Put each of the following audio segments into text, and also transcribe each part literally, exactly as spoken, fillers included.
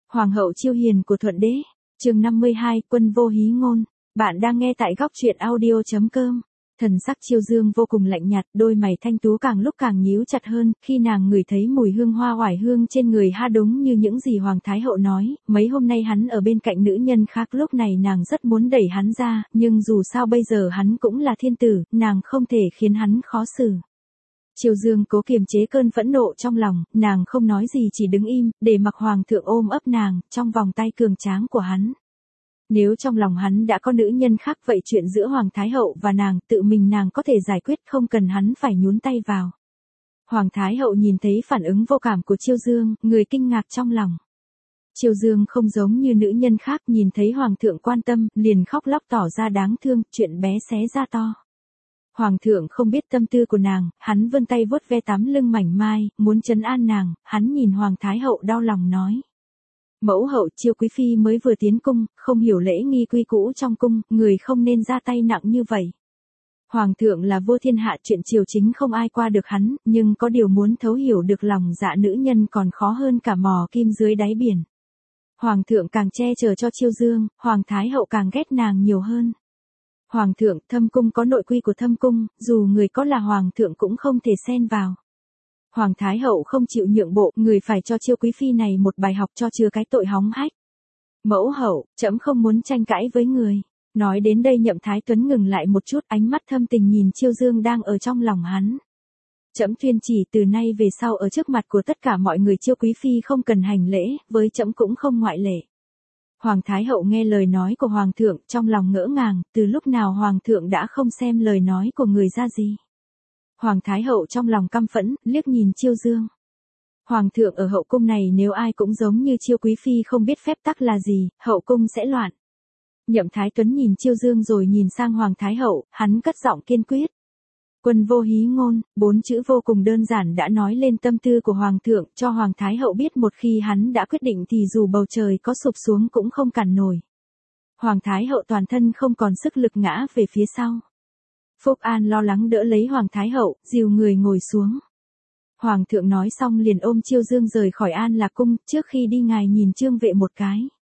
Hoàng hậu chiêu hiền của Thuận đế, chương năm mươi hai, quân vô hí ngôn. Bạn đang nghe tại góc truyện audio chấm com. Thần sắc Chiêu Dương vô cùng lạnh nhạt, đôi mày thanh tú càng lúc càng nhíu chặt hơn, khi nàng ngửi thấy mùi hương hoa oải hương trên người ha, đúng như những gì Hoàng Thái hậu nói, mấy hôm nay hắn ở bên cạnh nữ nhân khác, lúc này nàng rất muốn đẩy hắn ra, nhưng dù sao bây giờ hắn cũng là thiên tử, nàng không thể khiến hắn khó xử. Chiêu Dương cố kiềm chế cơn phẫn nộ trong lòng, nàng không nói gì, chỉ đứng im, để mặc Hoàng thượng ôm ấp nàng, trong vòng tay cường tráng của hắn. Nếu trong lòng hắn đã có nữ nhân khác, vậy chuyện giữa Hoàng Thái hậu và nàng, tự mình nàng có thể giải quyết, không cần hắn phải nhúng tay vào. Hoàng Thái hậu nhìn thấy phản ứng vô cảm của Chiêu Dương, người kinh ngạc trong lòng. Chiêu Dương không giống như nữ nhân khác, nhìn thấy Hoàng thượng quan tâm, liền khóc lóc tỏ ra đáng thương, chuyện bé xé ra to. Hoàng thượng không biết tâm tư của nàng, hắn vươn tay vuốt ve tấm lưng mảnh mai, muốn trấn an nàng, hắn nhìn Hoàng Thái hậu đau lòng nói. Mẫu hậu, Chiêu quý phi mới vừa tiến cung, không hiểu lễ nghi quy cũ trong cung, người không nên ra tay nặng như vậy. Hoàng thượng là vua thiên hạ, chuyện triều chính không ai qua được hắn, nhưng có điều muốn thấu hiểu được lòng dạ nữ nhân còn khó hơn cả mò kim dưới đáy biển. Hoàng thượng càng che chở cho Chiêu Dương, Hoàng Thái hậu càng ghét nàng nhiều hơn. Hoàng thượng, thâm cung có nội quy của thâm cung, dù người có là hoàng thượng cũng không thể xen vào. Hoàng Thái hậu không chịu nhượng bộ, người phải cho Chiêu quý phi này một bài học cho chừa cái tội hóng hách. Mẫu hậu, trẫm không muốn tranh cãi với người. Nói đến đây Nhậm Thái Tuấn ngừng lại một chút, ánh mắt thâm tình nhìn Chiêu Dương đang ở trong lòng hắn. Trẫm tuyên chỉ từ nay về sau ở trước mặt của tất cả mọi người Chiêu quý phi không cần hành lễ, với trẫm cũng không ngoại lệ. Hoàng Thái hậu nghe lời nói của Hoàng thượng, trong lòng ngỡ ngàng, từ lúc nào Hoàng thượng đã không xem lời nói của người ra gì. Hoàng Thái hậu trong lòng căm phẫn, liếc nhìn Chiêu Dương. Hoàng thượng ở hậu cung này nếu ai cũng giống như Chiêu quý phi không biết phép tắc là gì, hậu cung sẽ loạn. Nhậm Thái Tuấn nhìn Chiêu Dương rồi nhìn sang Hoàng Thái hậu, hắn cất giọng kiên quyết. Quân vô hí ngôn, bốn chữ vô cùng đơn giản đã nói lên tâm tư của Hoàng thượng, cho Hoàng Thái hậu biết một khi hắn đã quyết định thì dù bầu trời có sụp xuống cũng không cản nổi. Hoàng Thái hậu toàn thân không còn sức lực ngã về phía sau. Phúc An lo lắng đỡ lấy Hoàng Thái hậu, dìu người ngồi xuống. Hoàng thượng nói xong liền ôm Chiêu Dương rời khỏi An Lạc cung, trước khi đi ngài nhìn Trương Vệ một cái.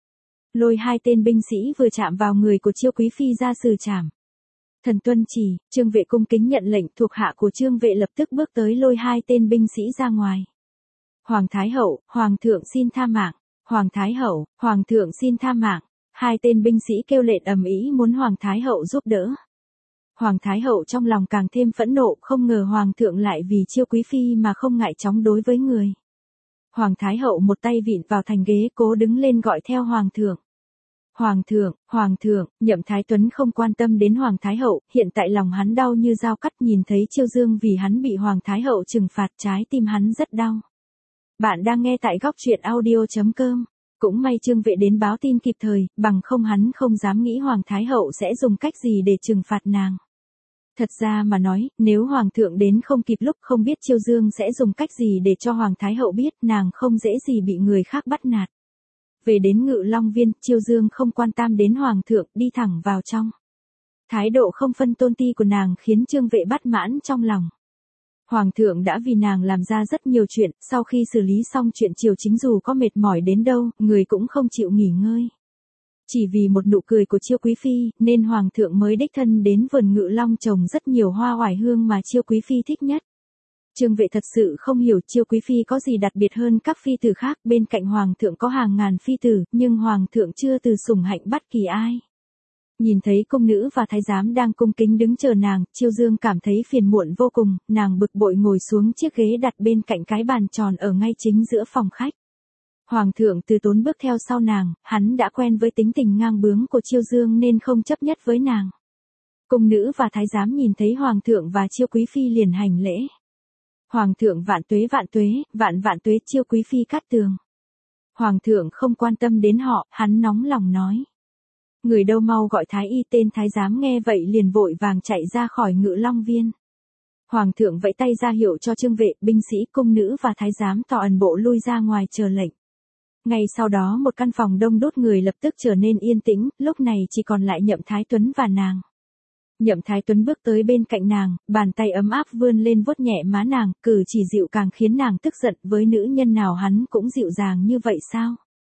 Lôi hai tên binh sĩ vừa chạm vào người của Chiêu quý phi ra xử trảm. Thần tuân chỉ, Trương Vệ cung kính nhận lệnh, thuộc hạ của Trương Vệ lập tức bước tới lôi hai tên binh sĩ ra ngoài. Hoàng Thái hậu, Hoàng thượng xin tha mạng. Hoàng Thái hậu, Hoàng thượng xin tha mạng. Hai tên binh sĩ kêu lệnh ầm ĩ muốn Hoàng Thái hậu giúp đỡ. Hoàng Thái hậu trong lòng càng thêm phẫn nộ, không ngờ Hoàng thượng lại vì Chiêu quý phi mà không ngại chống đối với người. Hoàng Thái hậu một tay vịn vào thành ghế, cố đứng lên gọi theo Hoàng thượng. Hoàng thượng, Hoàng thượng, Nhậm Thái Tuấn không quan tâm đến Hoàng Thái hậu, hiện tại lòng hắn đau như dao cắt, nhìn thấy Chiêu Dương vì hắn bị Hoàng Thái hậu trừng phạt, trái tim hắn rất đau. Bạn đang nghe tại góc truyện audio chấm com. Cũng may Trương Vệ đến báo tin kịp thời, bằng không hắn không dám nghĩ Hoàng Thái hậu sẽ dùng cách gì để trừng phạt nàng. Thật ra mà nói, nếu Hoàng thượng đến không kịp lúc, không biết Chiêu Dương sẽ dùng cách gì để cho Hoàng Thái hậu biết, nàng không dễ gì bị người khác bắt nạt. Về đến Ngự Long Viên, Chiêu Dương không quan tâm đến Hoàng thượng, đi thẳng vào trong. Thái độ không phân tôn ti của nàng khiến Trương Vệ bất mãn trong lòng. Hoàng thượng đã vì nàng làm ra rất nhiều chuyện, sau khi xử lý xong chuyện triều chính dù có mệt mỏi đến đâu, người cũng không chịu nghỉ ngơi. Chỉ vì một nụ cười của Chiêu quý phi, nên Hoàng thượng mới đích thân đến vườn Ngự Long trồng rất nhiều hoa oải hương mà Chiêu quý phi thích nhất. Trương Vệ thật sự không hiểu Chiêu quý phi có gì đặc biệt hơn các phi tử khác, bên cạnh Hoàng thượng có hàng ngàn phi tử, nhưng Hoàng thượng chưa từ sủng hạnh bất kỳ ai. Nhìn thấy cung nữ và thái giám đang cung kính đứng chờ nàng, Chiêu Dương cảm thấy phiền muộn vô cùng, nàng bực bội ngồi xuống chiếc ghế đặt bên cạnh cái bàn tròn ở ngay chính giữa phòng khách. Hoàng thượng từ tốn bước theo sau nàng, hắn đã quen với tính tình ngang bướng của Chiêu Dương nên không chấp nhất với nàng. Cung nữ và thái giám nhìn thấy Hoàng thượng và Chiêu quý phi liền hành lễ. Hoàng thượng vạn tuế vạn tuế, vạn vạn tuế, Chiêu quý phi cát tường. Hoàng thượng không quan tâm đến họ, hắn nóng lòng nói. Người đâu mau gọi thái y. Tên thái giám nghe vậy liền vội vàng chạy ra khỏi Ngự Long Viên. Hoàng thượng vẫy tay ra hiệu cho Trương Vệ, binh sĩ, cung nữ và thái giám tỏ ẩn bộ lui ra ngoài chờ lệnh. Ngay sau đó một căn phòng đông đúc người lập tức trở nên yên tĩnh, lúc này chỉ còn lại Nhậm Thái Tuấn và nàng. Nhậm Thái Tuấn bước tới bên cạnh nàng, bàn tay ấm áp vươn lên vuốt nhẹ má nàng, cử chỉ dịu càng khiến nàng tức giận, với nữ nhân nào hắn cũng dịu dàng như vậy sao?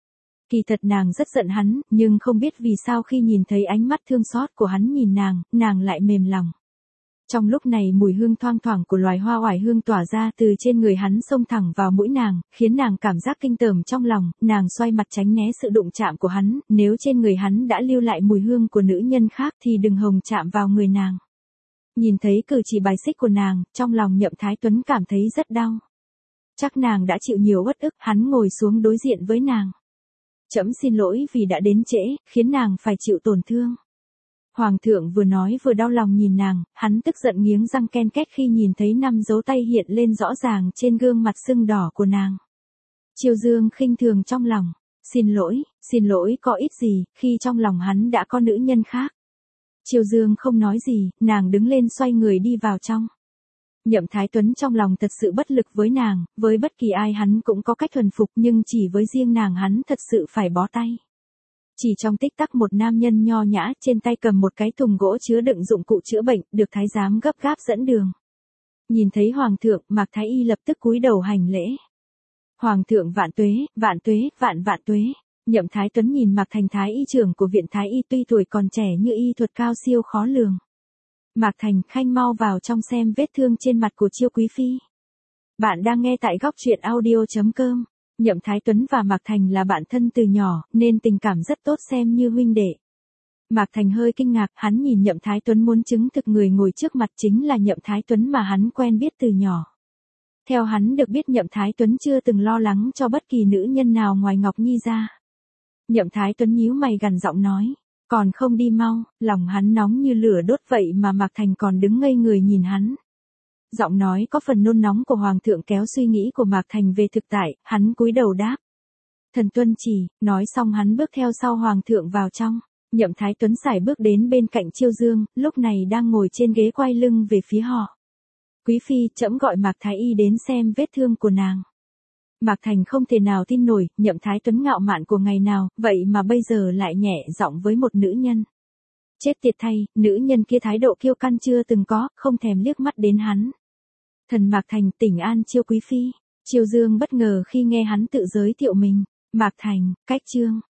Kỳ thật nàng rất giận hắn, nhưng không biết vì sao khi nhìn thấy ánh mắt thương xót của hắn nhìn nàng, nàng lại mềm lòng. Trong lúc này mùi hương thoang thoảng của loài hoa oải hương tỏa ra từ trên người hắn xông thẳng vào mũi nàng, khiến nàng cảm giác kinh tởm trong lòng, nàng xoay mặt tránh né sự đụng chạm của hắn, nếu trên người hắn đã lưu lại mùi hương của nữ nhân khác thì đừng hòng chạm vào người nàng. Nhìn thấy cử chỉ bài xích của nàng, trong lòng Nhậm Thái Tuấn cảm thấy rất đau. Chắc nàng đã chịu nhiều uất ức, hắn ngồi xuống đối diện với nàng. Trẫm xin lỗi vì đã đến trễ, khiến nàng phải chịu tổn thương. Hoàng thượng vừa nói vừa đau lòng nhìn nàng, hắn tức giận nghiến răng ken két khi nhìn thấy năm dấu tay hiện lên rõ ràng trên gương mặt sưng đỏ của nàng. Chiêu Dương khinh thường trong lòng, xin lỗi, xin lỗi có ích gì, khi trong lòng hắn đã có nữ nhân khác. Chiêu Dương không nói gì, nàng đứng lên xoay người đi vào trong. Nhậm Thái Tuấn trong lòng thật sự bất lực với nàng, với bất kỳ ai hắn cũng có cách thuần phục nhưng chỉ với riêng nàng hắn thật sự phải bó tay. Chỉ trong tích tắc một nam nhân nho nhã trên tay cầm một cái thùng gỗ chứa đựng dụng cụ chữa bệnh, được thái giám gấp gáp dẫn đường. Nhìn thấy Hoàng thượng, Mạc Thái Y lập tức cúi đầu hành lễ. Hoàng thượng vạn tuế, vạn tuế, vạn vạn tuế. Nhậm Thái Tuấn nhìn Mạc Thành Thái Y trưởng của viện Thái Y tuy tuổi còn trẻ như y thuật cao siêu khó lường. Mạc Thành, khanh mau vào trong xem vết thương trên mặt của Chiêu Quý Phi. Bạn đang nghe tại góc truyện audio chấm com. Nhậm Thái Tuấn và Mạc Thành là bạn thân từ nhỏ, nên tình cảm rất tốt xem như huynh đệ. Mạc Thành hơi kinh ngạc, hắn nhìn Nhậm Thái Tuấn muốn chứng thực người ngồi trước mặt chính là Nhậm Thái Tuấn mà hắn quen biết từ nhỏ. Theo hắn được biết Nhậm Thái Tuấn chưa từng lo lắng cho bất kỳ nữ nhân nào ngoài Ngọc Nhi ra. Nhậm Thái Tuấn nhíu mày gằn giọng nói, còn không đi mau, lòng hắn nóng như lửa đốt vậy mà Mạc Thành còn đứng ngây người nhìn hắn. Giọng nói có phần nôn nóng của Hoàng thượng kéo suy nghĩ của Mạc Thành về thực tại, hắn cúi đầu đáp. Thần tuân chỉ, nói xong hắn bước theo sau Hoàng thượng vào trong. Nhậm Thái Tuấn sải bước đến bên cạnh Chiêu Dương, lúc này đang ngồi trên ghế quay lưng về phía họ. Quý phi, trẫm gọi Mạc Thái Y đến xem vết thương của nàng. Mạc Thành không thể nào tin nổi, Nhậm Thái Tuấn ngạo mạn của ngày nào, vậy mà bây giờ lại nhẹ giọng với một nữ nhân. Chết tiệt thay, nữ nhân kia thái độ kiêu căng chưa từng có, không thèm liếc mắt đến hắn. Thần Mạc Thành, tỉnh an Chiêu Quý Phi. Chiêu Dương bất ngờ khi nghe hắn tự giới thiệu mình. Mạc Thành, cách chương.